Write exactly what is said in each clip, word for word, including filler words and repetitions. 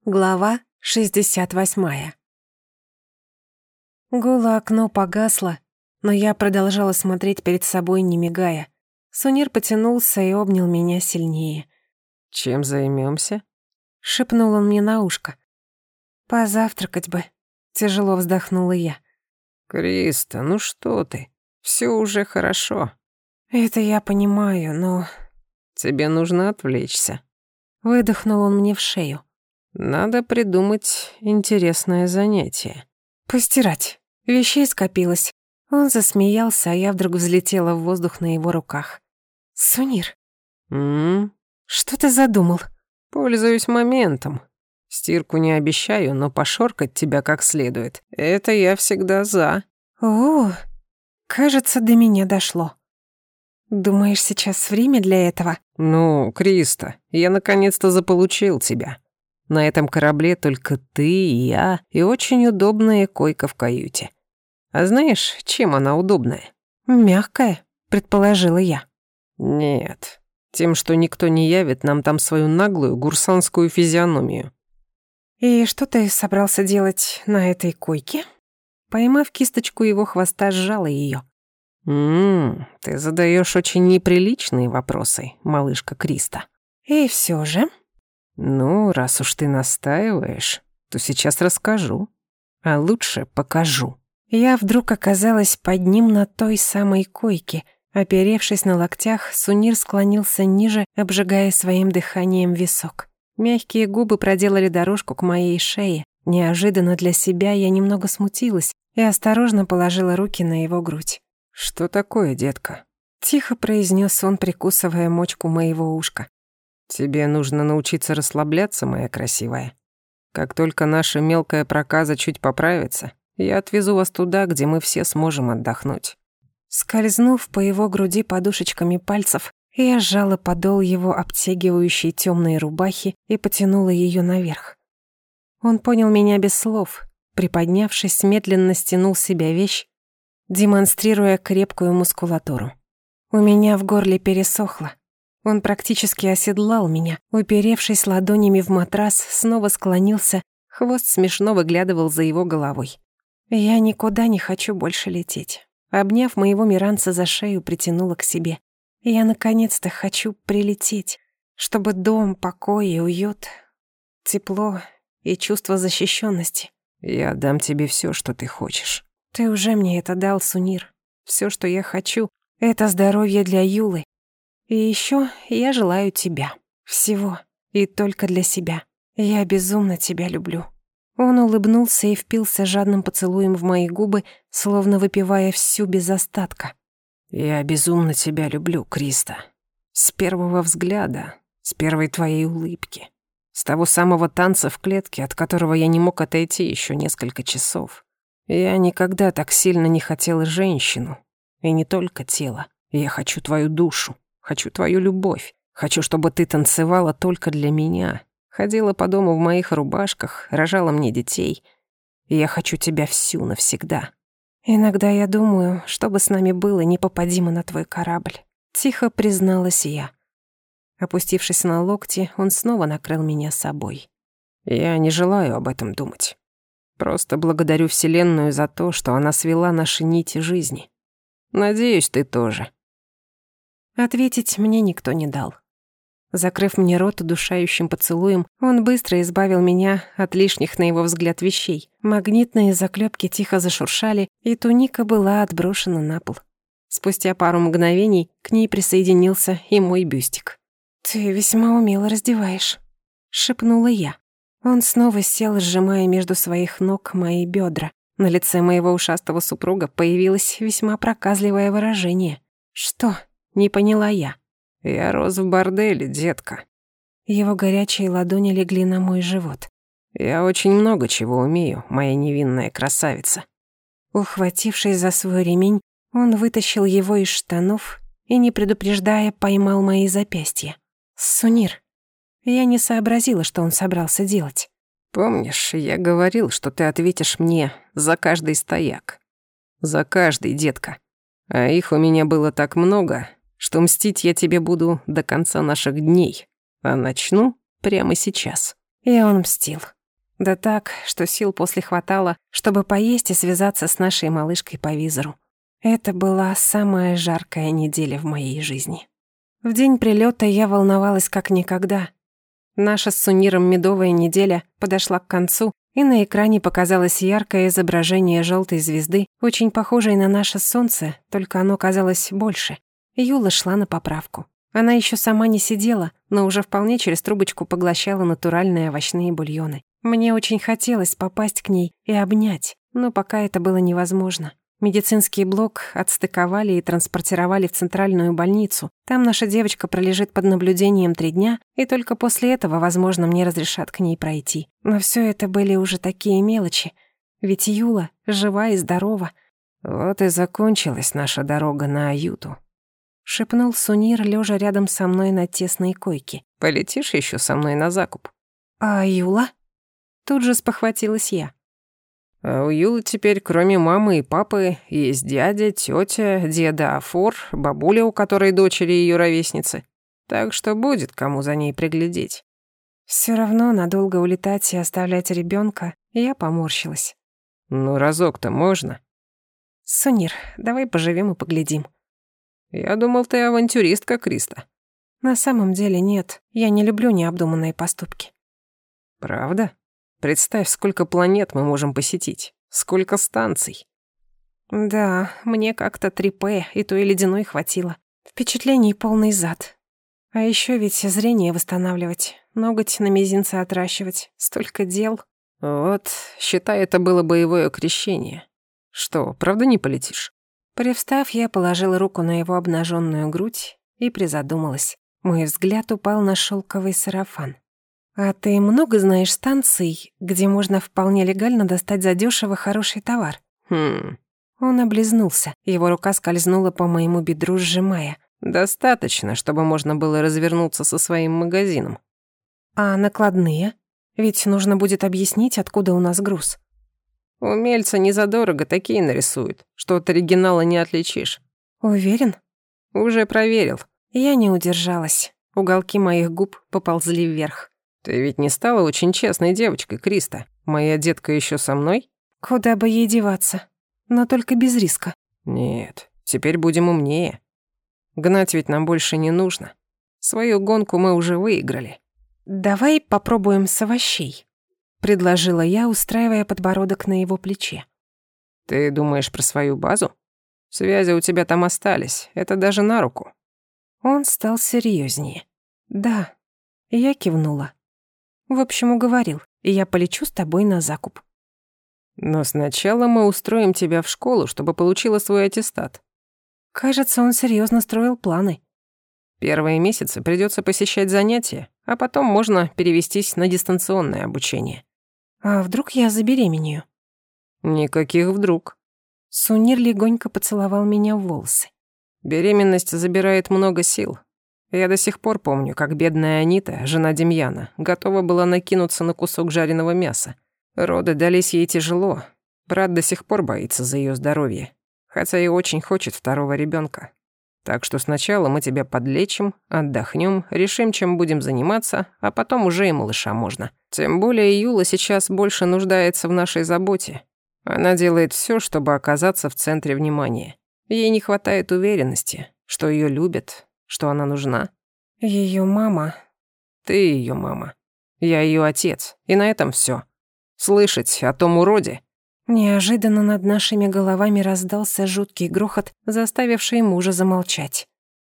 Глава шестьдесят восьмая. Голое окно погасло, но я продолжала смотреть перед собой, не мигая. Сунир потянулся и обнял меня сильнее. «Чем займемся? Шепнул он мне на ушко. «Позавтракать бы», — тяжело вздохнула я. «Криста, ну что ты? Все уже хорошо. «Это я понимаю, но...» Тебе нужно отвлечься. Выдохнул он мне в шею. Надо придумать интересное занятие». «Постирать. Вещей скопилось». Он засмеялся, а я вдруг взлетела в воздух на его руках. «Сунир, М-м, что ты задумал?» пользуюсь моментом. Стирку не обещаю, но пошоркать тебя как следует. Это я всегда за. «О, кажется, до меня дошло. Думаешь, сейчас время для этого?» Ну, Криста, я наконец-то заполучил тебя. На этом корабле только ты и я, и очень удобная койка в каюте. А знаешь, чем она удобная? «Мягкая», — предположила я. Нет, тем, что никто не явит нам там свою наглую гурсанскую физиономию. «И что ты собрался делать на этой койке?» Поймав кисточку его хвоста, сжала ее. Ммм, ты задаешь очень неприличные вопросы, малышка Криста. «И все же...» Ну, раз уж ты настаиваешь, то сейчас расскажу. А лучше покажу. Я вдруг оказалась под ним на той самой койке. Оперевшись на локтях, Сунир склонился ниже, обжигая своим дыханием висок. Мягкие губы проделали дорожку к моей шее. Неожиданно для себя я немного смутилась и осторожно положила руки на его грудь. Что такое, детка? Тихо произнес он, прикусывая мочку моего ушка. Тебе нужно научиться расслабляться, моя красивая. Как только наша мелкая проказа чуть поправится, я отвезу вас туда, где мы все сможем отдохнуть. Скользнув по его груди подушечками пальцев, я сжала подол его обтягивающей темной рубахи и потянула ее наверх. Он понял меня без слов, приподнявшись, медленно стянул с себя вещь, демонстрируя крепкую мускулатуру. У меня в горле пересохло. Он практически оседлал меня, уперевшись ладонями в матрас, снова склонился, хвост смешно выглядывал за его головой. Я никуда не хочу больше лететь. Обняв моего миранца за шею, притянула к себе. Я наконец-то хочу прилететь, чтобы дом, покой и уют, тепло и чувство защищенности. Я дам тебе все, что ты хочешь. Ты уже мне это дал, Сунир. Все, что я хочу, это здоровье для Юлы. И еще я желаю тебя. Всего. И только для себя. Я безумно тебя люблю». Он улыбнулся и впился жадным поцелуем в мои губы, словно выпивая всю без остатка. Я безумно тебя люблю, Криста. С первого взгляда, с первой твоей улыбки. С того самого танца в клетке, от которого я не мог отойти еще несколько часов. Я никогда так сильно не хотела женщину. И не только тело. Я хочу твою душу, хочу твою любовь. Хочу, чтобы ты танцевала только для меня. Ходила по дому в моих рубашках, рожала мне детей. И я хочу тебя всю навсегда. «Иногда я думаю, что бы с нами было, не попади мы на твой корабль», — тихо призналась я. Опустившись на локти, он снова накрыл меня собой. Я не желаю об этом думать. Просто благодарю Вселенную за то, что она свела наши нити жизни. Надеюсь, ты тоже. Ответить мне никто не дал. Закрыв мне рот удушающим поцелуем, он быстро избавил меня от лишних, на его взгляд, вещей. Магнитные заклепки тихо зашуршали, и туника была отброшена на пол. Спустя пару мгновений к ней присоединился и мой бюстик. «Ты весьма умело раздеваешь», — шепнула я. Он снова сел, сжимая между своих ног мои бедра. На лице моего ушастого супруга появилось весьма проказливое выражение. «Что?» — не поняла я. Я рос в борделе, детка. Его горячие ладони легли на мой живот. Я очень много чего умею, моя невинная красавица. Ухватившись за свой ремень, он вытащил его из штанов и, не предупреждая, поймал мои запястья. «Сунир». Я не сообразила, что он собрался делать. Помнишь, я говорил, что ты ответишь мне за каждый стояк? За каждый, детка. А их у меня было так много, что мстить я тебе буду до конца наших дней. А начну прямо сейчас. И он мстил. Да так, что сил после хватало, чтобы поесть и связаться с нашей малышкой по визору. Это была самая жаркая неделя в моей жизни. В день прилёта я волновалась как никогда. Наша с Суниром медовая неделя подошла к концу, и на экране показалось яркое изображение жёлтой звезды, очень похожей на наше солнце, только оно казалось больше. Юла шла на поправку. Она ещё сама не сидела, но уже вполне через трубочку поглощала натуральные овощные бульоны. Мне очень хотелось попасть к ней и обнять, но пока это было невозможно. Медицинский блок отстыковали и транспортировали в центральную больницу. Там наша девочка пролежит под наблюдением три дня, и только после этого, возможно, мне разрешат к ней пройти. Но всё это были уже такие мелочи. Ведь Юла жива и здорова. «Вот и закончилась наша дорога на Аюту», — шепнул Сунир, лежа рядом со мной на тесной койке. «Полетишь еще со мной на закуп?» «А Юла?» Тут же спохватилась я. А у Юлы теперь, кроме мамы и папы, есть дядя, тетя, деда Афор, бабуля, у которой дочери ее ровесницы. Так что будет кому за ней приглядеть. Все равно надолго улетать и оставлять ребенка, я поморщилась. Ну, разок-то можно. Сунир, давай поживем и поглядим. Я думал, ты авантюристка, Криста. На самом деле нет, я не люблю необдуманные поступки. Правда? Представь, сколько планет мы можем посетить, сколько станций. Да, мне как-то три пэ, и то и ледяной хватило. Впечатлений полный зад. А еще ведь зрение восстанавливать, ноготь на мизинце отращивать, столько дел. Вот, считай, это было боевое крещение. Что, правда не полетишь? Привстав, я положила руку на его обнаженную грудь и призадумалась. Мой взгляд упал на шелковый сарафан. «А ты много знаешь станций, где можно вполне легально достать задешево хороший товар?» Хм. Он облизнулся, его рука скользнула по моему бедру, сжимая. «Достаточно, чтобы можно было развернуться со своим магазином». «А накладные? Ведь нужно будет объяснить, откуда у нас груз». «Умельцы незадорого такие нарисуют, что от оригинала не отличишь». «Уверен?» «Уже проверил». Я не удержалась. Уголки моих губ поползли вверх. «Ты ведь не стала очень честной девочкой, Криста? Моя детка еще со мной?» «Куда бы ей деваться? Но только без риска». «Нет, теперь будем умнее. Гнать ведь нам больше не нужно. Свою гонку мы уже выиграли». «Давай попробуем с овощей», — предложила я, устраивая подбородок на его плече. «Ты думаешь про свою базу? Связи у тебя там остались, это даже на руку». Он стал серьезнее. «Да». Я кивнула. «В общем, уговорил, и я полечу с тобой на закуп». «Но сначала мы устроим тебя в школу, чтобы получила свой аттестат». Кажется, он серьезно строил планы. «Первые месяцы придется посещать занятия, а потом можно перевестись на дистанционное обучение». «А вдруг я забеременею?» «Никаких вдруг». Сунир легонько поцеловал меня в волосы. «Беременность забирает много сил. Я до сих пор помню, как бедная Анита, жена Демьяна, готова была накинуться на кусок жареного мяса. Роды дались ей тяжело. Брат до сих пор боится за ее здоровье, хотя и очень хочет второго ребенка. Так что сначала мы тебя подлечим, отдохнем, решим, чем будем заниматься, а потом уже и малыша можно. Тем более Юла сейчас больше нуждается в нашей заботе. Она делает все, чтобы оказаться в центре внимания. Ей не хватает уверенности, что ее любят, что она нужна. Ее мама. Ты ее мама. Я ее отец. И на этом все. Слышать о том уроде. Неожиданно над нашими головами раздался жуткий грохот, заставивший мужа замолчать.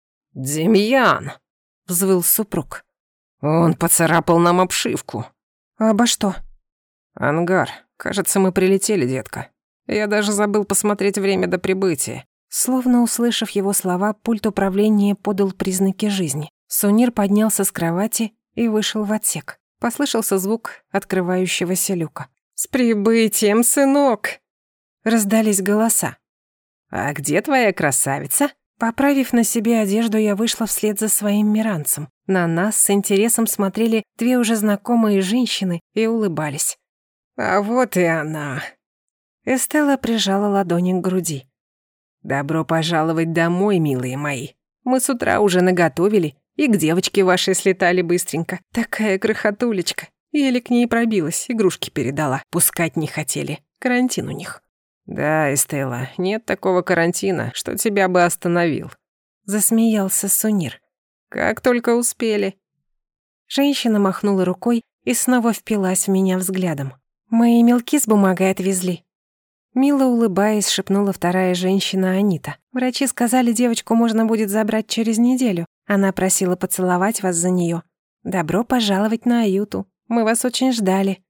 «Демьян!» — взвыл супруг. «Он поцарапал нам обшивку». «Обо что?» «Ангар. Кажется, мы прилетели, детка. Я даже забыл посмотреть время до прибытия». Словно услышав его слова, пульт управления подал признаки жизни. Сунир поднялся с кровати и вышел в отсек. Послышался звук открывающегося люка. «С прибытием, сынок!» Раздались голоса. «А где твоя красавица?» Поправив на себе одежду, я вышла вслед за своим миранцем. На нас с интересом смотрели две уже знакомые женщины и улыбались. «А вот и она!» Эстелла прижала ладони к груди. «Добро пожаловать домой, милые мои. Мы с утра уже наготовили, и к девочке вашей слетали быстренько. Такая крохотулечка. Еле к ней пробилась, игрушки передала. Пускать не хотели. Карантин у них. Да, Эстелла, нет такого карантина, что тебя бы остановил. Засмеялся Сунир. Как только успели. Женщина махнула рукой и снова впилась в меня взглядом. Мы и мелки с бумагой отвезли. Мило улыбаясь, шепнула вторая женщина Анита. Врачи сказали, девочку можно будет забрать через неделю. Она просила поцеловать вас за неё. Добро пожаловать на Аюту. Мы вас очень ждали.